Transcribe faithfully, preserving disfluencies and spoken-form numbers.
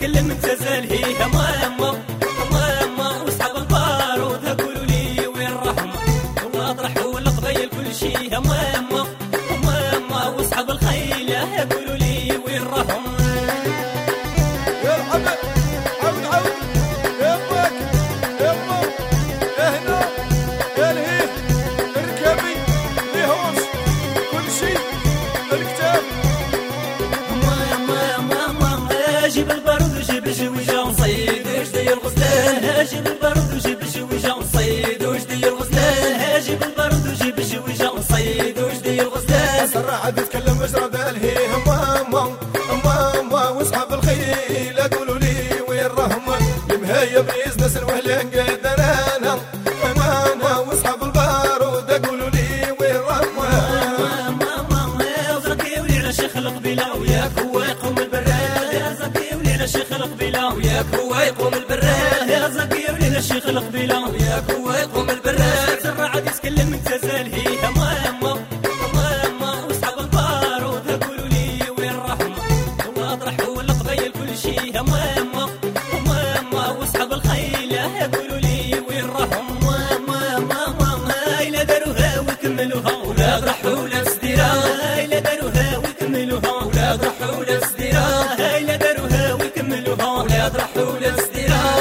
تكلم انت زالهي يا ماما ماما واصحاب البارود قولوا لي وين الرحمة واطرح والقبايل كل شي يا ماما ماما واصحاب الخيل قولوا لي وين الرحمة يا الحبل عود عود يمك يما هنا يا الهيه اركبي لهوش كل شي الكتاب ماما ماما جيب البارود وجيب الجويجة ونصيد واش داير الغزلان جيب البارود وجيب الجويجة ونصيد واش داير الغزلان جيب البارود وجيب الجويجة ونصيد واش داير الغزلان سرع بيتكلم مجرى بالهيه ماما ماما واصحاب الخيل قولوا لي وين رهمة المهية بيزنس الوهلان قد انا انا واصحاب البارود قولوا لي وين رهمة ماما ماما وزرقي ولي على شيخ القبيلة وياك هو